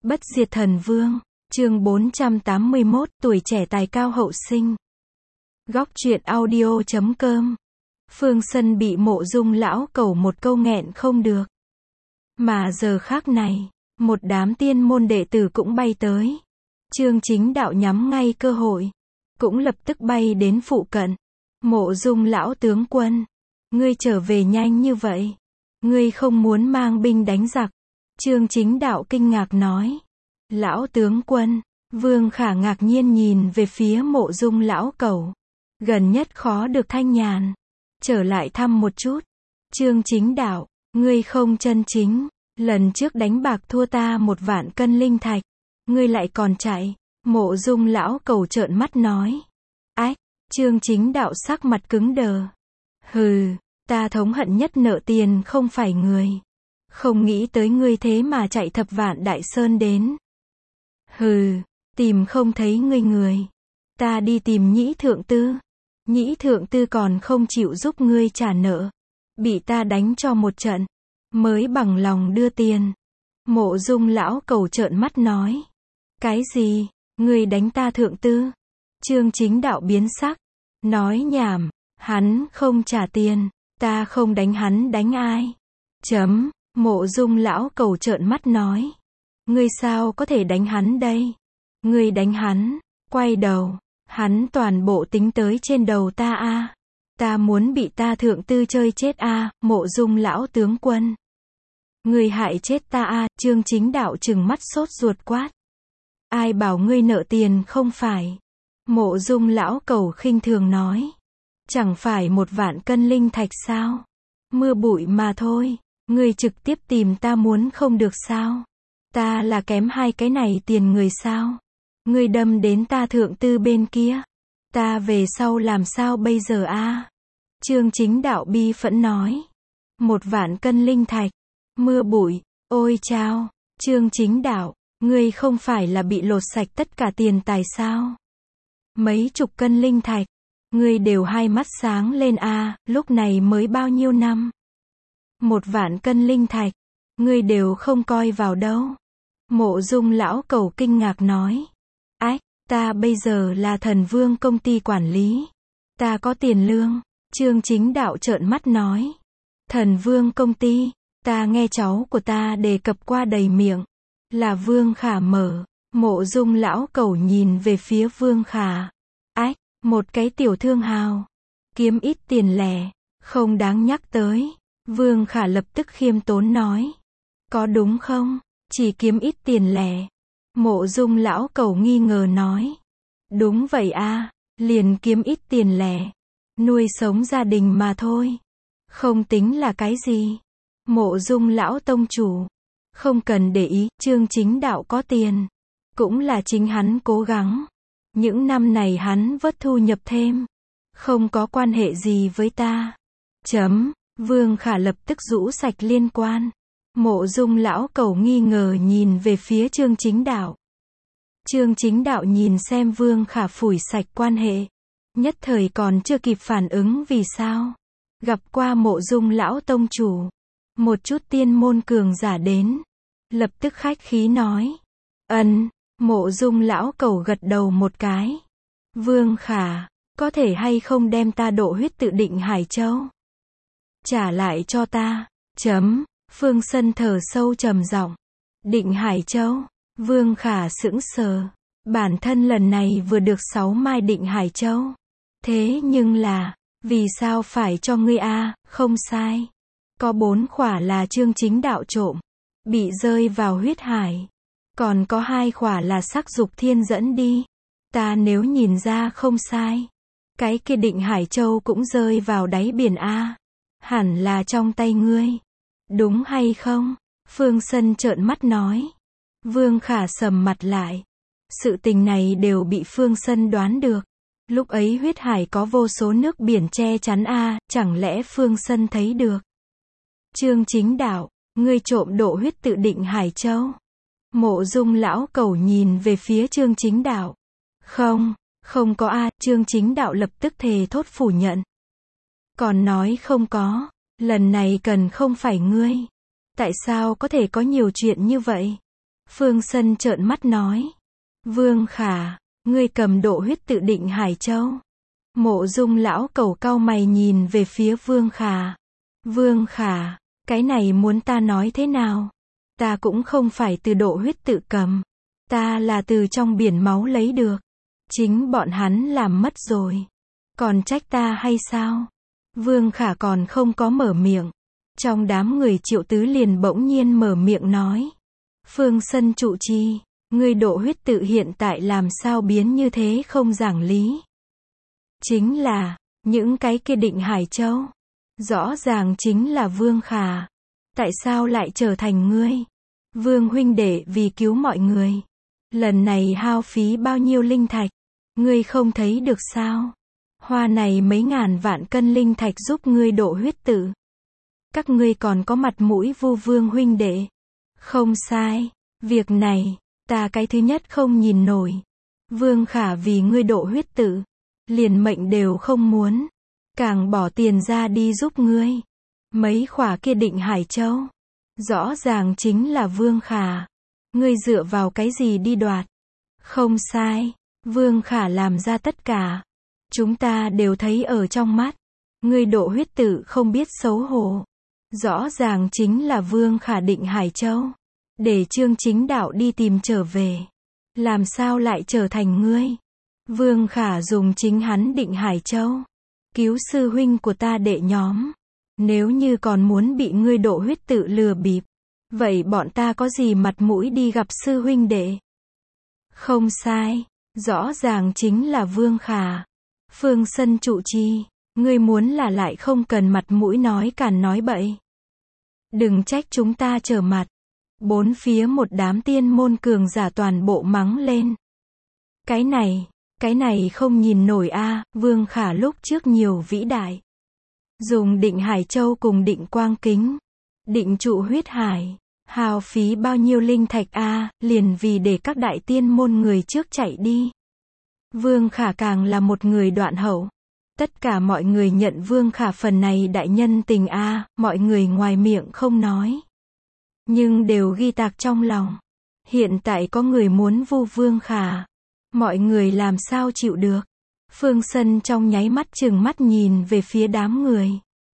Bất diệt thần vương, chương 481, tuổi trẻ tài cao hậu sinh. Góc truyện audio.com. Phương Sân bị Mộ Dung lão cẩu một câu nghẹn không được. Mà giờ khác này, một đám tiên môn đệ tử cũng bay tới. Chương Chính Đạo nhắm ngay cơ hội, cũng lập tức bay đến phụ cận. Mộ Dung lão tướng quân, ngươi trở về nhanh như vậy, ngươi không muốn mang binh đánh giặc? Chương Chính Đạo kinh ngạc nói. Lão tướng quân, Vương Khả ngạc nhiên nhìn về phía Mộ Dung lão cẩu. Gần nhất khó được thanh nhàn, trở lại thăm một chút. Chương Chính Đạo, ngươi không chân chính, lần trước đánh bạc thua ta 1.000 cân linh thạch, ngươi lại còn chạy. Mộ Dung lão cẩu trợn mắt nói. Ách, Chương Chính Đạo sắc mặt cứng đờ. Hừ, ta thống hận nhất nợ tiền không phải người. Không nghĩ tới ngươi thế mà chạy thập vạn đại sơn đến. Hừ, tìm không thấy ngươi người. Ta đi tìm Nhĩ Thượng Tư. Nhĩ Thượng Tư còn không chịu giúp ngươi trả nợ. Bị ta đánh cho một trận, mới bằng lòng đưa tiền. Mộ Dung lão cẩu trợn mắt nói. Cái gì? Ngươi đánh ta Thượng Tư? Chương Chính Đạo biến sắc. Nói nhảm, hắn không trả tiền. Ta không đánh hắn đánh ai? Mộ Dung lão cẩu trợn mắt nói. Ngươi sao có thể đánh hắn đây? Ngươi đánh hắn, quay đầu, hắn toàn bộ tính tới trên đầu ta a. Ta muốn bị ta Thượng Tư chơi chết a, Mộ Dung lão tướng quân. Ngươi hại chết ta a, Chương Chính Đạo trừng mắt sốt ruột quát. Ai bảo ngươi nợ tiền không phải? Mộ Dung lão cẩu khinh thường nói. Chẳng phải 1.000 cân linh thạch sao? Mưa bụi mà thôi. Ngươi trực tiếp tìm ta muốn không được sao? Ta là kém 2 cái này tiền người sao? Ngươi đâm đến ta Thượng Tư bên kia, ta về sau làm sao bây giờ a? Chương Chính Đạo bi phẫn nói. 1.000 cân linh thạch, mưa bụi, ôi chao. Chương Chính Đạo, ngươi không phải là bị lột sạch tất cả tiền tài sao? Mấy chục cân linh thạch, ngươi đều hai mắt sáng lên a, lúc này mới bao nhiêu năm? 1.000 cân linh thạch, ngươi đều không coi vào đâu. Mộ Dung lão cẩu kinh ngạc nói. Ách, ta bây giờ là Thần Vương công ty quản lý. Ta có tiền lương. Chương Chính Đạo trợn mắt nói. Thần Vương công ty, ta nghe cháu của ta đề cập qua đầy miệng. Là Vương Khả mở. Mộ Dung lão cẩu nhìn về phía Vương Khả. Ách, một cái tiểu thương hào, kiếm ít tiền lẻ, không đáng nhắc tới. Vương Khả lập tức khiêm tốn nói. Có đúng không? Chỉ kiếm ít tiền lẻ. Mộ Dung lão cẩu nghi ngờ nói. Đúng vậy a, liền kiếm ít tiền lẻ, nuôi sống gia đình mà thôi. Không tính là cái gì. Mộ Dung lão tông chủ, không cần để ý, Chương Chính Đạo có tiền, cũng là chính hắn cố gắng. Những năm này hắn vớt thu nhập thêm, không có quan hệ gì với ta. Vương Khả lập tức rũ sạch liên quan. Mộ Dung lão cẩu nghi ngờ nhìn về phía Chương Chính Đạo. Chương Chính Đạo nhìn xem Vương Khả phủi sạch quan hệ, nhất thời còn chưa kịp phản ứng vì sao. Gặp qua Mộ Dung lão tông chủ, một chút tiên môn cường giả đến, lập tức khách khí nói. Mộ Dung lão cẩu gật đầu một cái. Vương Khả, có thể hay không đem ta độ huyết tự Định Hải Châu trả lại cho ta? Phương Sân thở sâu trầm giọng. Định Hải Châu? Vương Khả sững sờ. Bản thân lần này vừa được 6 mai Định Hải Châu. Thế nhưng là, vì sao phải cho ngươi a? Không sai. Có 4 khỏa là Chương Chính Đạo trộm, bị rơi vào huyết hải. Còn có 2 khỏa là Sắc Dục Thiên dẫn đi. Ta nếu nhìn ra không sai, cái kia Định Hải Châu cũng rơi vào đáy biển a. Hẳn là trong tay ngươi. Đúng hay không? Phương Sân trợn mắt nói. Vương Khả sầm mặt lại. Sự tình này đều bị Phương Sân đoán được. Lúc ấy huyết hải có vô số nước biển che chắn a, chẳng lẽ Phương Sân thấy được? Chương Chính Đạo, ngươi trộm độ huyết tự Định Hải Châu? Mộ Dung lão cẩu nhìn về phía Chương Chính Đạo. Không có a, Chương Chính Đạo lập tức thề thốt phủ nhận. Còn nói không có, lần này cần không phải ngươi. Tại sao có thể có nhiều chuyện như vậy? Phương Sân trợn mắt nói. Vương Khả, ngươi cầm độ huyết tự định Hải Châu. Mộ Dung lão cẩu cau mày nhìn về phía Vương Khả. Vương Khả, cái này muốn ta nói thế nào? Ta cũng không phải từ độ huyết tự cầm. Ta là từ trong biển máu lấy được. Chính bọn hắn làm mất rồi. Còn trách ta hay sao? Vương Khả còn không có mở miệng. Trong đám người Triệu Tứ liền bỗng nhiên mở miệng nói. Phương Sân trụ trì, ngươi độ huyết tự hiện tại làm sao biến như thế không giảng lý. Chính là, những cái kia định Hải Châu. Rõ ràng chính là Vương Khả. Tại sao lại trở thành ngươi? Vương huynh đệ vì cứu mọi người. Lần này hao phí bao nhiêu linh thạch? Ngươi không thấy được sao? Hoa này mấy ngàn vạn cân linh thạch giúp ngươi độ huyết tự. Các ngươi còn có mặt mũi vu Vương huynh đệ. Không sai. Việc này, ta cái thứ nhất không nhìn nổi. Vương Khả vì ngươi độ huyết tự. Liền mệnh đều không muốn. Càng bỏ tiền ra đi giúp ngươi. Mấy khỏa kia định Hải Châu. Rõ ràng chính là Vương Khả. Ngươi dựa vào cái gì đi đoạt? Không sai. Vương Khả làm ra tất cả. Chúng ta đều thấy ở trong mắt. Ngươi độ huyết tự không biết xấu hổ. Rõ ràng chính là Vương Khả định Hải Châu. Để Trương Chính Đạo đi tìm trở về. Làm sao lại trở thành ngươi? Vương Khả dùng chính hắn định Hải Châu. Cứu sư huynh của ta đệ nhóm. Nếu như còn muốn bị ngươi độ huyết tự lừa bịp. Vậy bọn ta có gì mặt mũi đi gặp sư huynh đệ? Không sai. Rõ ràng chính là Vương Khả. Phương Sân trụ trì, ngươi muốn là lại không cần mặt mũi nói càn nói bậy. Đừng trách chúng ta trở mặt. Bốn phía một đám tiên môn cường giả toàn bộ mắng lên. Cái này không nhìn nổi a. Vương Khả lúc trước nhiều vĩ đại. Dùng định Hải Châu cùng định Quang Kính. Định trụ huyết hải. Hao phí bao nhiêu linh thạch a, liền vì để các đại tiên môn người trước chạy đi. Vương Khả càng là một người đoạn hậu. Tất cả mọi người nhận Vương Khả phần này đại nhân tình a, mọi người ngoài miệng không nói. Nhưng đều ghi tạc trong lòng. Hiện tại có người muốn vu Vương Khả. Mọi người làm sao chịu được. Phương Sân trong nháy mắt trừng mắt nhìn về phía đám người.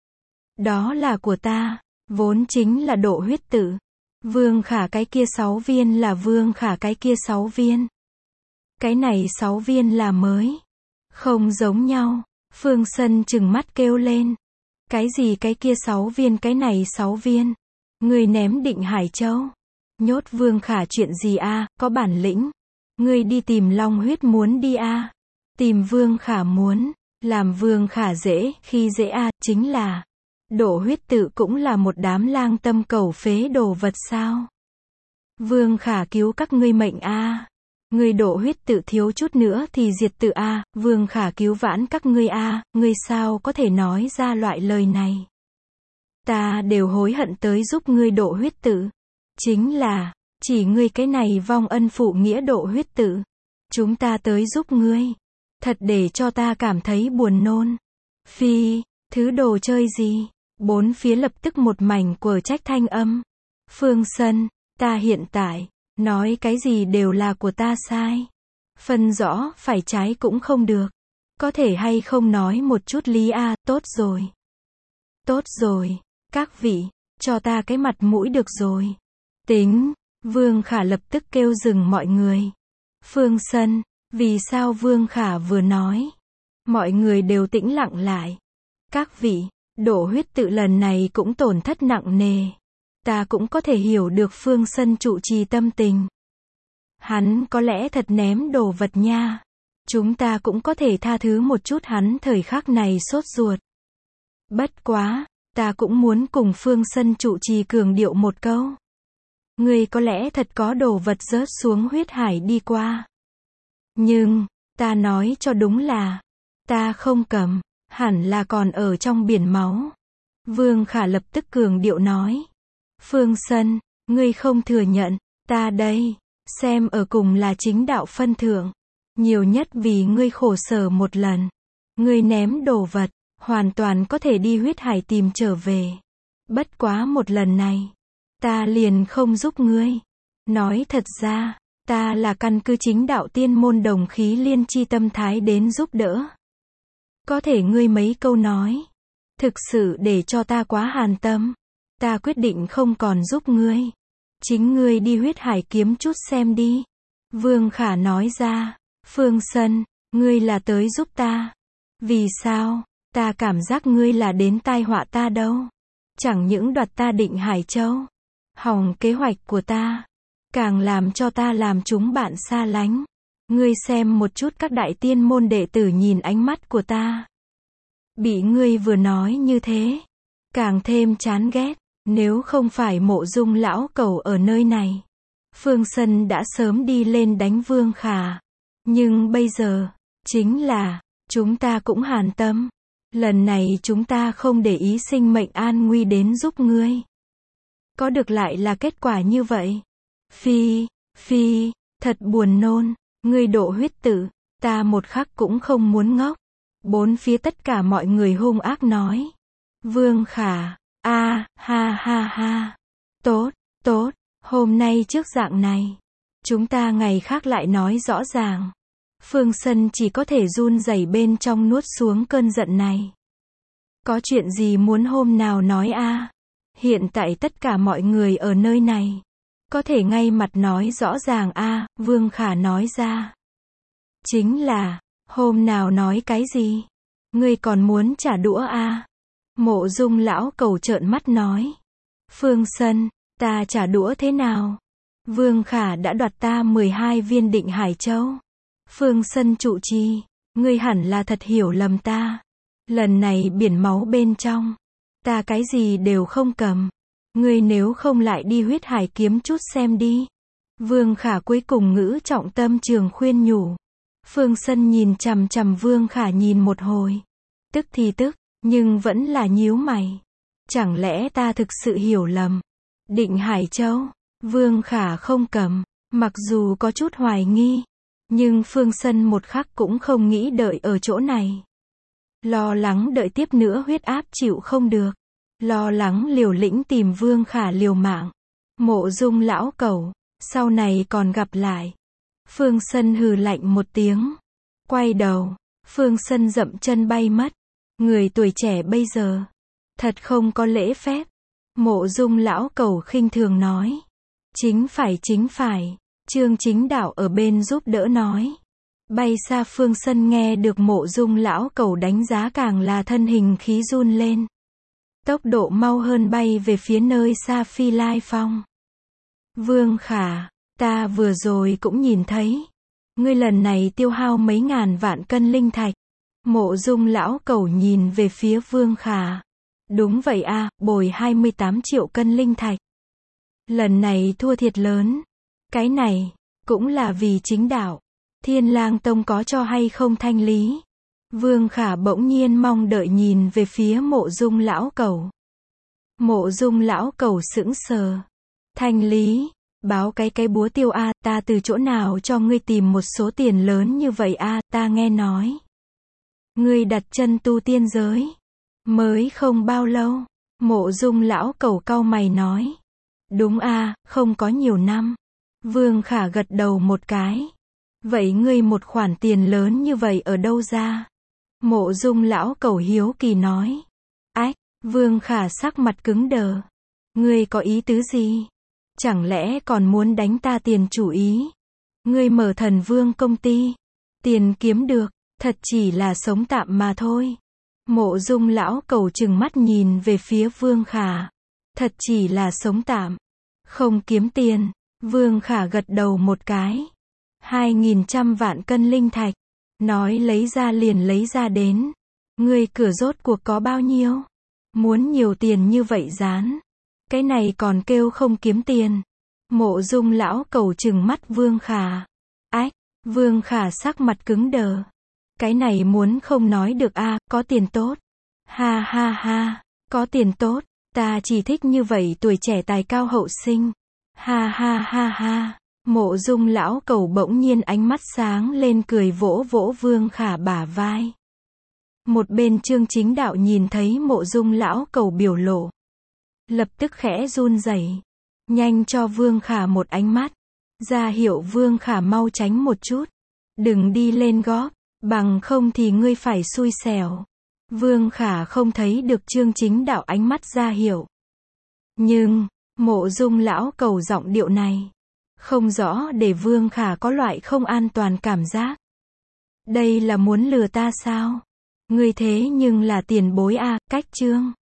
Đó là của ta, vốn chính là độ huyết tự. Vương Khả cái kia 6 viên là Vương Khả cái kia 6 viên. Cái này 6 viên là mới. Không giống nhau. Phương Sân trừng mắt kêu lên. Cái gì cái kia 6 viên cái này 6 viên. Ngươi ném định Hải Châu. Nhốt Vương Khả chuyện gì a, có bản lĩnh. Ngươi đi tìm long huyết muốn đi a. Tìm Vương Khả muốn. Làm Vương Khả dễ, khi dễ a, chính là. Độ huyết tự cũng là một đám lang tâm cầu phế đồ vật sao. Vương Khả cứu các ngươi mệnh a. Ngươi độ huyết tự thiếu chút nữa thì diệt tự a. Vương Khả cứu vãn các ngươi a. Ngươi sao có thể nói ra loại lời này. Ta đều hối hận tới giúp ngươi độ huyết tự. Chính là, chỉ ngươi cái này vong ân phụ nghĩa độ huyết tự. Chúng ta tới giúp ngươi. Thật để cho ta cảm thấy buồn nôn. Phi, thứ đồ chơi gì? Bốn phía lập tức một mảnh quở trách thanh âm. Phương Sân, ta hiện tại, nói cái gì đều là của ta sai. Phân rõ, phải trái cũng không được. Có thể hay không nói một chút lý a, tốt rồi. Tốt rồi, các vị, cho ta cái mặt mũi được rồi. Tính, Vương Khả lập tức kêu dừng mọi người. Phương Sân, vì sao Vương Khả vừa nói? Mọi người đều tĩnh lặng lại. Các vị, độ huyết tự lần này cũng tổn thất nặng nề. Ta cũng có thể hiểu được Phương Sân trụ trì tâm tình. Hắn có lẽ thật ném đồ vật nha. Chúng ta cũng có thể tha thứ một chút hắn thời khắc này sốt ruột. Bất quá, ta cũng muốn cùng Phương Sân trụ trì cường điệu một câu. Ngươi có lẽ thật có đồ vật rớt xuống huyết hải đi qua. Nhưng, ta nói cho đúng là, ta không cầm, hẳn là còn ở trong biển máu. Vương Khả lập tức cường điệu nói. Phương Sân, ngươi không thừa nhận, ta đây, xem ở cùng là chính đạo phân thượng. Nhiều nhất vì ngươi khổ sở một lần. Ngươi ném đồ vật, hoàn toàn có thể đi huyết hải tìm trở về. Bất quá một lần này, ta liền không giúp ngươi. Nói thật ra, ta là căn cứ chính đạo tiên môn đồng khí liên chi tâm thái đến giúp đỡ. Có thể ngươi mấy câu nói, thực sự để cho ta quá hàn tâm. Ta quyết định không còn giúp ngươi. Chính ngươi đi huyết hải kiếm chút xem đi. Vương Khả nói ra. Phương Sân, ngươi là tới giúp ta. Vì sao? Ta cảm giác ngươi là đến tai họa ta đâu. Chẳng những đoạt ta Định Hải Châu, hỏng kế hoạch của ta, càng làm cho ta làm chúng bạn xa lánh. Ngươi xem một chút các đại tiên môn đệ tử nhìn ánh mắt của ta. Bị ngươi vừa nói như thế, càng thêm chán ghét. Nếu không phải Mộ Dung lão cẩu ở nơi này, Phương Sân đã sớm đi lên đánh Vương Khả. Nhưng bây giờ, chính là, chúng ta cũng hàn tâm. Lần này chúng ta không để ý sinh mệnh an nguy đến giúp ngươi. Có được lại là kết quả như vậy. Phi, thật buồn nôn. Ngươi độ huyết tử, ta một khắc cũng không muốn ngốc. Bốn phía tất cả mọi người hung ác nói. Vương Khả, ha. Tốt, hôm nay trước dạng này. Chúng ta ngày khác lại nói rõ ràng. Phương Sân chỉ có thể run rẩy bên trong nuốt xuống cơn giận này. Có chuyện gì muốn hôm nào nói a? Hiện tại tất cả mọi người ở nơi này. Có thể ngay mặt nói rõ ràng a, Vương Khả nói ra. Chính là, hôm nào nói cái gì? Ngươi còn muốn trả đũa a? Mộ Dung lão cẩu trợn mắt nói. Phương Sân, ta trả đũa thế nào? Vương Khả đã đoạt ta 12 viên Định Hải Châu. Phương Sân trụ trì, ngươi hẳn là thật hiểu lầm ta. Lần này biển máu bên trong, ta cái gì đều không cầm. Ngươi nếu không lại đi huyết hải kiếm chút xem đi. Vương Khả cuối cùng ngữ trọng tâm trường khuyên nhủ. Phương Sân nhìn chằm chằm Vương Khả nhìn một hồi. Tức thì tức, nhưng vẫn là nhíu mày. Chẳng lẽ ta thực sự hiểu lầm? Định Hải Châu, Vương Khả không cầm, mặc dù có chút hoài nghi. Nhưng Phương Sân một khắc cũng không nghĩ đợi ở chỗ này. Lo lắng đợi tiếp nữa huyết áp chịu không được. Lo lắng liều lĩnh tìm Vương Khả liều mạng. Mộ Dung lão cẩu, sau này còn gặp lại. Phương Sân hừ lạnh một tiếng. Quay đầu, Phương Sân dậm chân bay mất. Người tuổi trẻ bây giờ, thật không có lễ phép. Mộ Dung lão cẩu khinh thường nói. Chính phải. Trương Chính Đạo ở bên giúp đỡ nói. Bay xa Phương Sân nghe được Mộ Dung lão cẩu đánh giá càng là thân hình khí run lên. Tốc độ mau hơn bay về phía nơi xa Phi Lai Phong. Vương Khả, ta vừa rồi cũng nhìn thấy. Ngươi lần này tiêu hao mấy ngàn vạn cân linh thạch. Mộ Dung lão cẩu nhìn về phía Vương Khả. Đúng vậy a, bồi 28 triệu cân linh thạch. Lần này thua thiệt lớn. Cái này, cũng là vì chính đạo. Thiên Lang Tông có cho hay không thanh lý? Vương Khả bỗng nhiên mong đợi nhìn về phía Mộ Dung lão cẩu. Mộ Dung lão cẩu sững sờ. Thanh lý, báo cái búa tiêu a, ta từ chỗ nào cho ngươi tìm một số tiền lớn như vậy a, ta nghe nói. Ngươi đặt chân tu tiên giới. Mới không bao lâu. Mộ Dung lão cẩu cau mày nói. Đúng a, không có nhiều năm. Vương Khả gật đầu một cái. Vậy ngươi một khoản tiền lớn như vậy ở đâu ra? Mộ Dung lão cẩu hiếu kỳ nói. Ách, Vương Khả sắc mặt cứng đờ. Ngươi có ý tứ gì? Chẳng lẽ còn muốn đánh ta tiền chủ ý? Ngươi mở Thần Vương công ty. Tiền kiếm được, thật chỉ là sống tạm mà thôi. Mộ Dung lão cẩu trừng mắt nhìn về phía Vương Khả. Thật chỉ là sống tạm. Không kiếm tiền. Vương Khả gật đầu một cái. 2.100 vạn cân linh thạch. Nói lấy ra liền lấy ra đến. Ngươi cửa rốt cuộc có bao nhiêu? Muốn nhiều tiền như vậy dán. Cái này còn kêu không kiếm tiền. Mộ Dung lão cẩu trừng mắt Vương Khả. Ách, Vương Khả sắc mặt cứng đờ. Cái này muốn không nói được a, có tiền tốt. Ha, có tiền tốt. Ta chỉ thích như vậy tuổi trẻ tài cao hậu sinh. Ha. Mộ Dung lão cẩu bỗng nhiên ánh mắt sáng lên cười vỗ vỗ Vương Khả bả vai. Một bên Trương Chính Đạo nhìn thấy Mộ Dung lão cẩu biểu lộ. Lập tức khẽ run rẩy. Nhanh cho Vương Khả một ánh mắt. Ra hiệu Vương Khả mau tránh một chút. Đừng đi lên góp, bằng không thì ngươi phải xui xẻo. Vương Khả không thấy được Trương Chính Đạo ánh mắt ra hiệu. Nhưng, Mộ Dung lão cầu giọng điệu này. Không rõ để Vương Khả có loại không an toàn cảm giác. Đây là muốn lừa ta sao? Ngươi thế nhưng là tiền bối a, cách Trương